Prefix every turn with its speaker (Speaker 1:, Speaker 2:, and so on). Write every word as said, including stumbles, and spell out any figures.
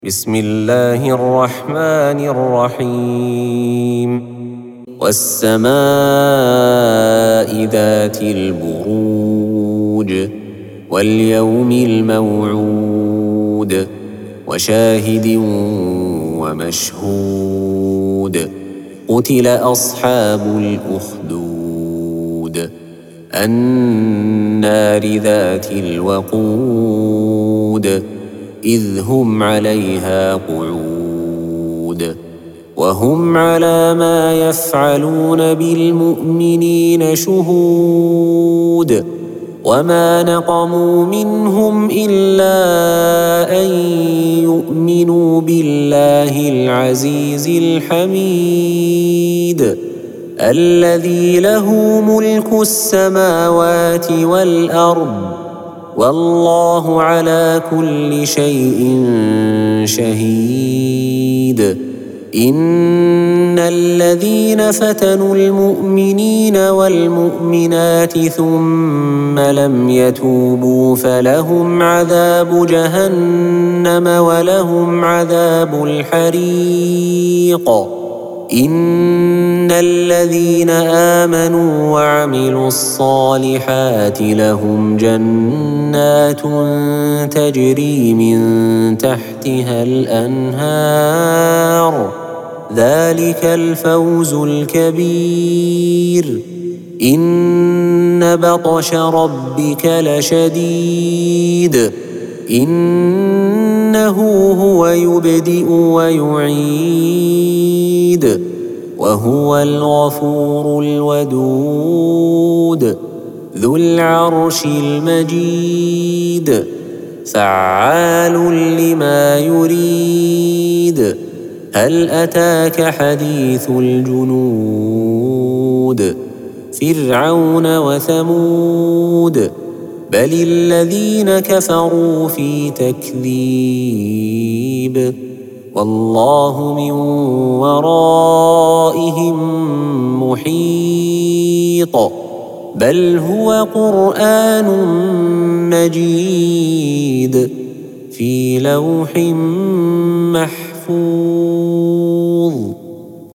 Speaker 1: بسم الله الرحمن الرحيم والسماء ذات البروج واليوم الموعود وشاهد ومشهود قتل أصحاب الأخدود النار ذات الوقود إذ هم عليها قعود وهم على ما يفعلون بالمؤمنين شهود وما نقموا منهم إلا أن يؤمنوا بالله العزيز الحميد الذي له ملك السماوات والأرض والله على كل شيء شهيد إن الذين فتنوا المؤمنين والمؤمنات ثم لم يتوبوا فلهم عذاب جهنم ولهم عذاب الحريق إن الذين آمنوا وعملوا الصالحات لهم جنات تجري من تحتها الأنهار ذلك الفوز الكبير إن بطش ربك لشديد إنه هو يبدئ ويعيد وهو الغفور الودود ذو العرش المجيد فعال لما يريد هل أتاك حديث الجنود فرعون وثمود بل الذين كفروا في تكذيب والله من ورائهم محيط بل هو قرآن مجيد في لوح محفوظ